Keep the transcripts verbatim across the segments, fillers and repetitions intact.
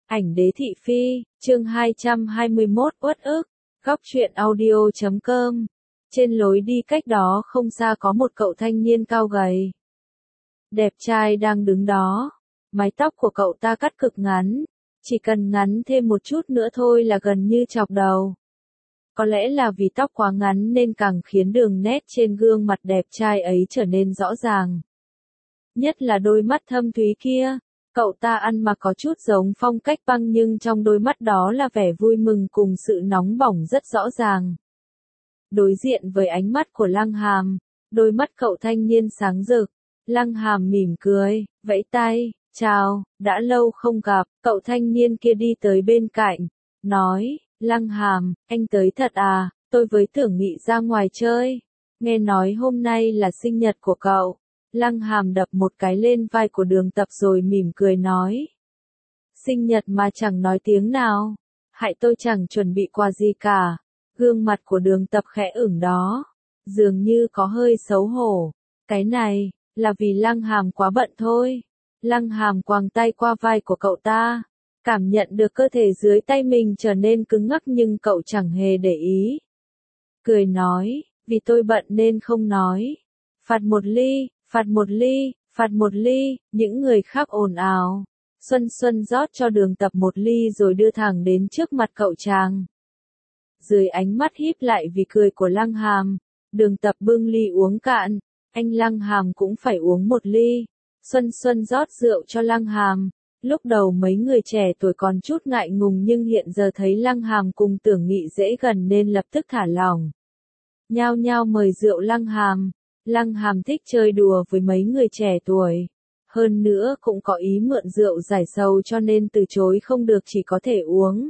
Ảnh đế thị phi, chương hai trăm hai mươi mốt uất ức, góc truyện audio chấm com. Trên lối đi cách đó không xa có một cậu thanh niên cao gầy. Đẹp trai đang đứng đó. Mái tóc của cậu ta cắt cực ngắn. Chỉ cần ngắn thêm một chút nữa thôi là gần như chọc đầu. Có lẽ là vì tóc quá ngắn nên càng khiến đường nét trên gương mặt đẹp trai ấy trở nên rõ ràng. Nhất là đôi mắt thâm thúy kia. Cậu ta ăn mặc có chút giống phong cách băng nhưng trong đôi mắt đó là vẻ vui mừng cùng sự nóng bỏng rất rõ ràng. Đối diện với ánh mắt của Lăng Hàm, đôi mắt cậu thanh niên sáng rực. Lăng Hàm mỉm cười, vẫy tay, chào, đã lâu không gặp. Cậu thanh niên kia đi tới bên cạnh, nói, Lăng Hàm, anh tới thật à, tôi với tưởng nghị ra ngoài chơi. Nghe nói hôm nay là sinh nhật của cậu. Lăng Hàm đập một cái lên vai của Đường Tập rồi mỉm cười nói. Sinh nhật mà chẳng nói tiếng nào. Hại tôi chẳng chuẩn bị quà gì cả. Gương mặt của Đường Tập khẽ ửng đó. Dường như có hơi xấu hổ. Cái này, là vì Lăng Hàm quá bận thôi. Lăng Hàm quàng tay qua vai của cậu ta. Cảm nhận được cơ thể dưới tay mình trở nên cứng ngắc nhưng cậu chẳng hề để ý. Cười nói, vì tôi bận nên không nói. Phạt một ly. Phạt một ly, phạt một ly, những người khác ồn ào. Xuân Xuân rót cho Đường Tập một ly rồi đưa thẳng đến trước mặt cậu chàng. Dưới ánh mắt híp lại vì cười của Lăng Hàm, Đường Tập bưng ly uống cạn, anh Lăng Hàm cũng phải uống một ly. Xuân Xuân rót rượu cho Lăng Hàm. Lúc đầu mấy người trẻ tuổi còn chút ngại ngùng nhưng hiện giờ thấy Lăng Hàm cùng Tưởng Nghị dễ gần nên lập tức thả lỏng. Nhao nhao mời rượu Lăng Hàm. Lăng Hàm thích chơi đùa với mấy người trẻ tuổi. Hơn nữa cũng có ý mượn rượu giải sầu cho nên từ chối không được chỉ có thể uống.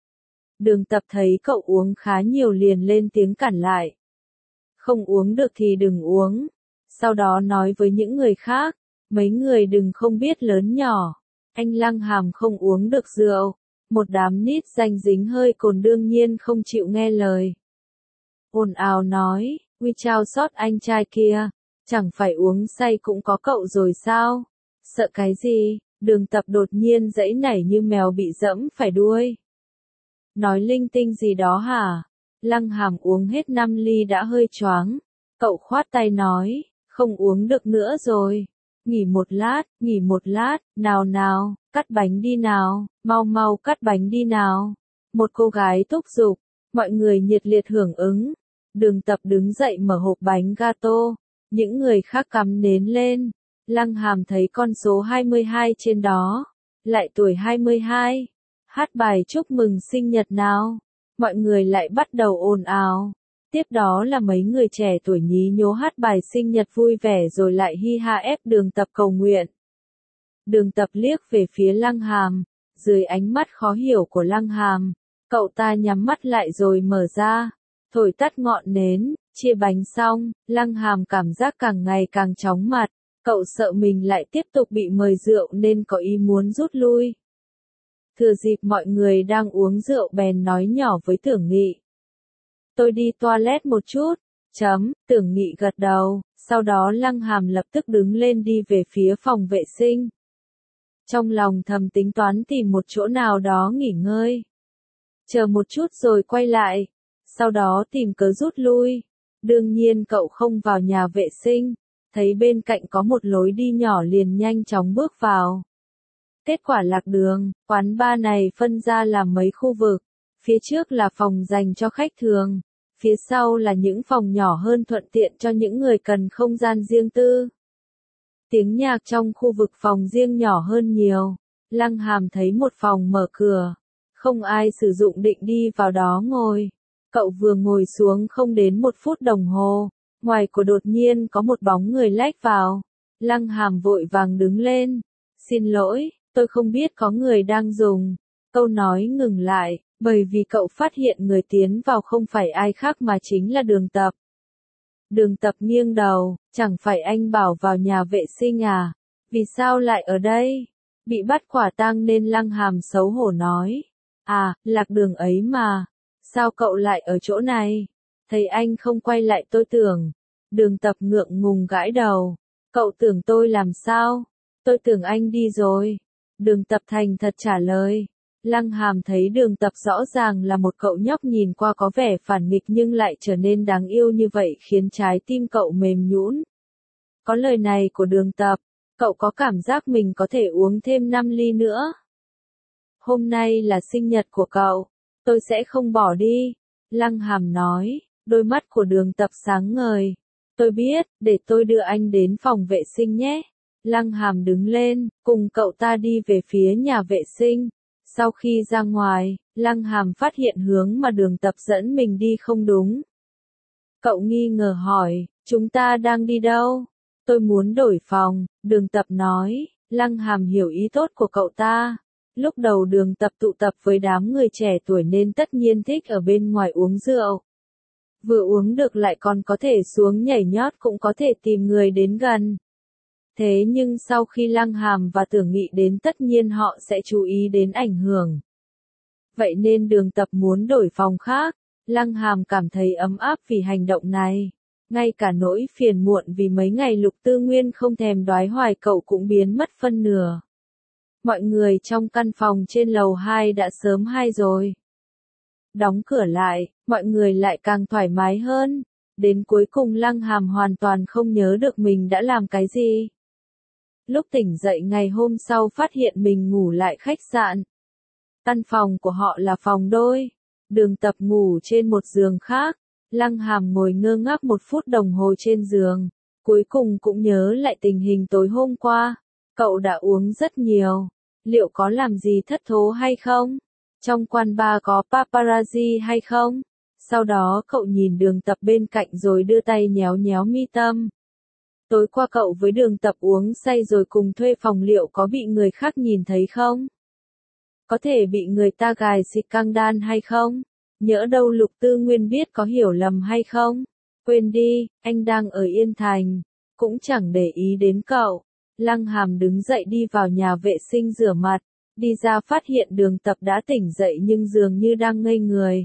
Đường Tập thấy cậu uống khá nhiều liền lên tiếng cản lại. Không uống được thì đừng uống. Sau đó nói với những người khác, mấy người đừng không biết lớn nhỏ. Anh Lăng Hàm không uống được rượu. Một đám nít danh dính hơi cồn đương nhiên không chịu nghe lời. Ồn ào nói. Uy chao sót anh trai kia, chẳng phải uống say cũng có cậu rồi sao? Sợ cái gì? Đường Tập đột nhiên giãy nảy như mèo bị dẫm phải đuôi. Nói linh tinh gì đó hả? Lăng Hàm uống hết năm ly đã hơi choáng. Cậu khoát tay nói, không uống được nữa rồi. Nghỉ một lát, nghỉ một lát, nào nào, cắt bánh đi nào, mau mau cắt bánh đi nào. Một cô gái thúc giục, mọi người nhiệt liệt hưởng ứng. Đường Tập đứng dậy mở hộp bánh gato, những người khác cắm nến lên. Lăng Hàm thấy con số hai mươi hai trên đó, lại tuổi hai mươi hai, hát bài chúc mừng sinh nhật nào. Mọi người lại bắt đầu ồn ào. Tiếp đó là mấy người trẻ tuổi nhí nhố hát bài sinh nhật vui vẻ rồi lại hi ha ép Đường Tập cầu nguyện. Đường Tập liếc về phía Lăng Hàm, dưới ánh mắt khó hiểu của Lăng Hàm, cậu ta nhắm mắt lại rồi mở ra. Thổi tắt ngọn nến, chia bánh xong, Lăng Hàm cảm giác càng ngày càng chóng mặt. Cậu sợ mình lại tiếp tục bị mời rượu nên có ý muốn rút lui. Thừa dịp mọi người đang uống rượu bèn nói nhỏ với Tưởng Nghị. Tôi đi toilet một chút. Chấm, Tưởng Nghị gật đầu, sau đó Lăng Hàm lập tức đứng lên đi về phía phòng vệ sinh. Trong lòng thầm tính toán tìm một chỗ nào đó nghỉ ngơi. Chờ một chút rồi quay lại. Sau đó tìm cớ rút lui. Đương nhiên cậu không vào nhà vệ sinh. Thấy bên cạnh có một lối đi nhỏ liền nhanh chóng bước vào. Kết quả lạc đường, quán bar này phân ra làm mấy khu vực. Phía trước là phòng dành cho khách thường. Phía sau là những phòng nhỏ hơn thuận tiện cho những người cần không gian riêng tư. Tiếng nhạc trong khu vực phòng riêng nhỏ hơn nhiều. Lăng Hàm thấy một phòng mở cửa. Không ai sử dụng định đi vào đó ngồi. Cậu vừa ngồi xuống không đến một phút đồng hồ, ngoài của đột nhiên có một bóng người lách vào. Lăng Hàm vội vàng đứng lên. Xin lỗi, tôi không biết có người đang dùng. Câu nói ngừng lại, bởi vì cậu phát hiện người tiến vào không phải ai khác mà chính là Đường Tập. Đường Tập nghiêng đầu, chẳng phải anh bảo vào nhà vệ sinh à? Vì sao lại ở đây? Bị bắt quả tang nên Lăng Hàm xấu hổ nói. À, lạc đường ấy mà. Sao cậu lại ở chỗ này? Thấy anh không quay lại tôi tưởng. Đường Tập ngượng ngùng gãi đầu. Cậu tưởng tôi làm sao? Tôi tưởng anh đi rồi. Đường Tập thành thật trả lời. Lăng Hàm thấy Đường Tập rõ ràng là một cậu nhóc nhìn qua có vẻ phản nghịch nhưng lại trở nên đáng yêu như vậy khiến trái tim cậu mềm nhũn. Có lời này của Đường Tập, cậu có cảm giác mình có thể uống thêm năm ly nữa. Hôm nay là sinh nhật của cậu, tôi sẽ không bỏ đi, Lăng Hàm nói, đôi mắt của Đường Tập sáng ngời. Tôi biết, để tôi đưa anh đến phòng vệ sinh nhé. Lăng Hàm đứng lên, cùng cậu ta đi về phía nhà vệ sinh. Sau khi ra ngoài, Lăng Hàm phát hiện hướng mà Đường Tập dẫn mình đi không đúng. Cậu nghi ngờ hỏi, chúng ta đang đi đâu? Tôi muốn đổi phòng, Đường Tập nói. Lăng Hàm hiểu ý tốt của cậu ta. Lúc đầu Đường Tập tụ tập với đám người trẻ tuổi nên tất nhiên thích ở bên ngoài uống rượu. Vừa uống được lại còn có thể xuống nhảy nhót cũng có thể tìm người đến gần. Thế nhưng sau khi Lăng Hàm và Tưởng Nghị đến tất nhiên họ sẽ chú ý đến ảnh hưởng. Vậy nên Đường Tập muốn đổi phòng khác. Lăng Hàm cảm thấy ấm áp vì hành động này. Ngay cả nỗi phiền muộn vì mấy ngày Lục Tư Nguyên không thèm đoái hoài cậu cũng biến mất phân nửa. Mọi người trong căn phòng trên lầu hai đã sớm hay rồi. Đóng cửa lại, mọi người lại càng thoải mái hơn. Đến cuối cùng Lăng Hàm hoàn toàn không nhớ được mình đã làm cái gì. Lúc tỉnh dậy ngày hôm sau phát hiện mình ngủ lại khách sạn. Căn phòng của họ là phòng đôi. Đường Tập ngủ trên một giường khác. Lăng Hàm ngồi ngơ ngác một phút đồng hồ trên giường. Cuối cùng cũng nhớ lại tình hình tối hôm qua. Cậu đã uống rất nhiều. Liệu có làm gì thất thố hay không? Trong quán bar có paparazzi hay không? Sau đó cậu nhìn Đường Tập bên cạnh rồi đưa tay nhéo nhéo mi tâm. Tối qua cậu với Đường Tập uống say rồi cùng thuê phòng, liệu có bị người khác nhìn thấy không? Có thể bị người ta gài xịt căng đan hay không? Nhỡ đâu Lục Tư Nguyên biết có hiểu lầm hay không? Quên đi, anh đang ở Yên Thành. Cũng chẳng để ý đến cậu. Lăng Hàm đứng dậy đi vào nhà vệ sinh rửa mặt. Đi ra phát hiện Đường Tập đã tỉnh dậy nhưng dường như đang ngây người.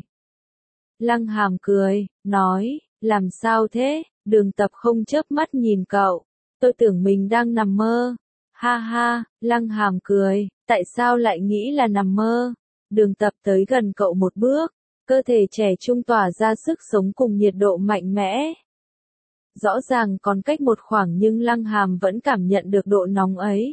Lăng Hàm cười, nói, làm sao thế? Đường Tập không chớp mắt nhìn cậu. Tôi tưởng mình đang nằm mơ. Ha ha, Lăng Hàm cười, tại sao lại nghĩ là nằm mơ? Đường Tập tới gần cậu một bước. Cơ thể trẻ trung tỏa ra sức sống cùng nhiệt độ mạnh mẽ. Rõ ràng còn cách một khoảng nhưng Lăng Hàm vẫn cảm nhận được độ nóng ấy.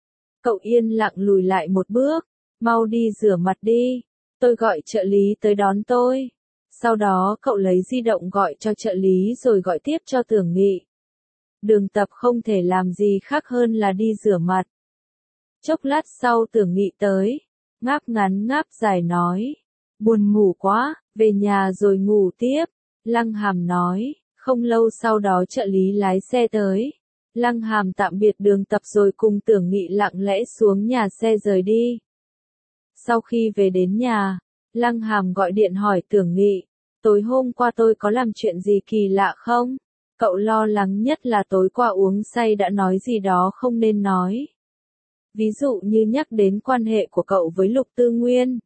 Cậu yên lặng lùi lại một bước. Mau đi rửa mặt đi. Tôi gọi trợ lý tới đón tôi. Sau đó cậu lấy di động gọi cho trợ lý rồi gọi tiếp cho Tưởng Nghị. Đường Tập không thể làm gì khác hơn là đi rửa mặt. Chốc lát sau Tưởng Nghị tới. Ngáp ngắn ngáp dài nói. Buồn ngủ quá, về nhà rồi ngủ tiếp. Lăng Hàm nói. Không lâu sau đó trợ lý lái xe tới. Lăng Hàm tạm biệt Đường Tập rồi cùng Tưởng Nghị lặng lẽ xuống nhà xe rời đi. Sau khi về đến nhà, Lăng Hàm gọi điện hỏi Tưởng Nghị. Tối hôm qua tôi có làm chuyện gì kỳ lạ không? Cậu lo lắng nhất là tối qua uống say đã nói gì đó không nên nói. Ví dụ như nhắc đến quan hệ của cậu với Lục Tư Nguyên.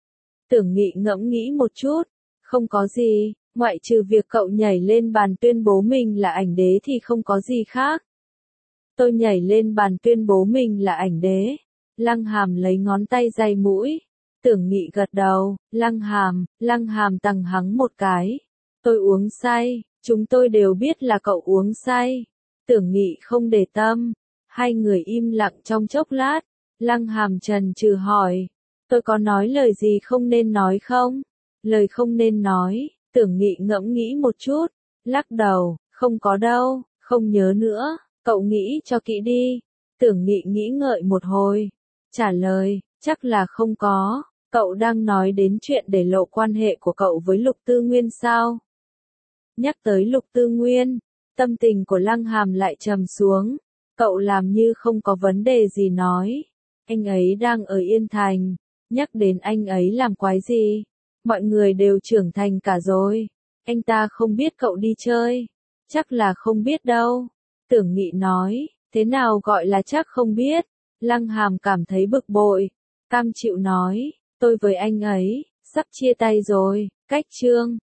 Tưởng Nghị ngẫm nghĩ một chút. Không có gì, ngoại trừ việc cậu nhảy lên bàn tuyên bố mình là ảnh đế thì không có gì khác. Tôi nhảy lên bàn tuyên bố mình là ảnh đế. Lăng Hàm lấy ngón tay day mũi. Tưởng Nghị gật đầu. Lăng Hàm, Lăng Hàm tằng hắng một cái. Tôi uống say, chúng tôi đều biết là cậu uống say. Tưởng Nghị không để tâm. Hai người im lặng trong chốc lát. Lăng Hàm chần chừ hỏi. Tôi có nói lời gì không nên nói không? Lời không nên nói. Tưởng Nghị ngẫm nghĩ một chút. Lắc đầu, không có đâu, không nhớ nữa. Cậu nghĩ cho kỹ đi. Tưởng Nghị nghĩ ngợi một hồi. Trả lời, chắc là không có. Cậu đang nói đến chuyện để lộ quan hệ của cậu với Lục Tư Nguyên sao? Nhắc tới Lục Tư Nguyên, tâm tình của Lăng Hàm lại trầm xuống. Cậu làm như không có vấn đề gì nói. Anh ấy đang ở Yên Thành. Nhắc đến anh ấy làm quái gì? Mọi người đều trưởng thành cả rồi. Anh ta không biết cậu đi chơi. Chắc là không biết đâu. Tưởng Nghị nói, thế nào gọi là chắc không biết? Lăng Hàm cảm thấy bực bội. Cam chịu nói, tôi với anh ấy, sắp chia tay rồi, cách chương.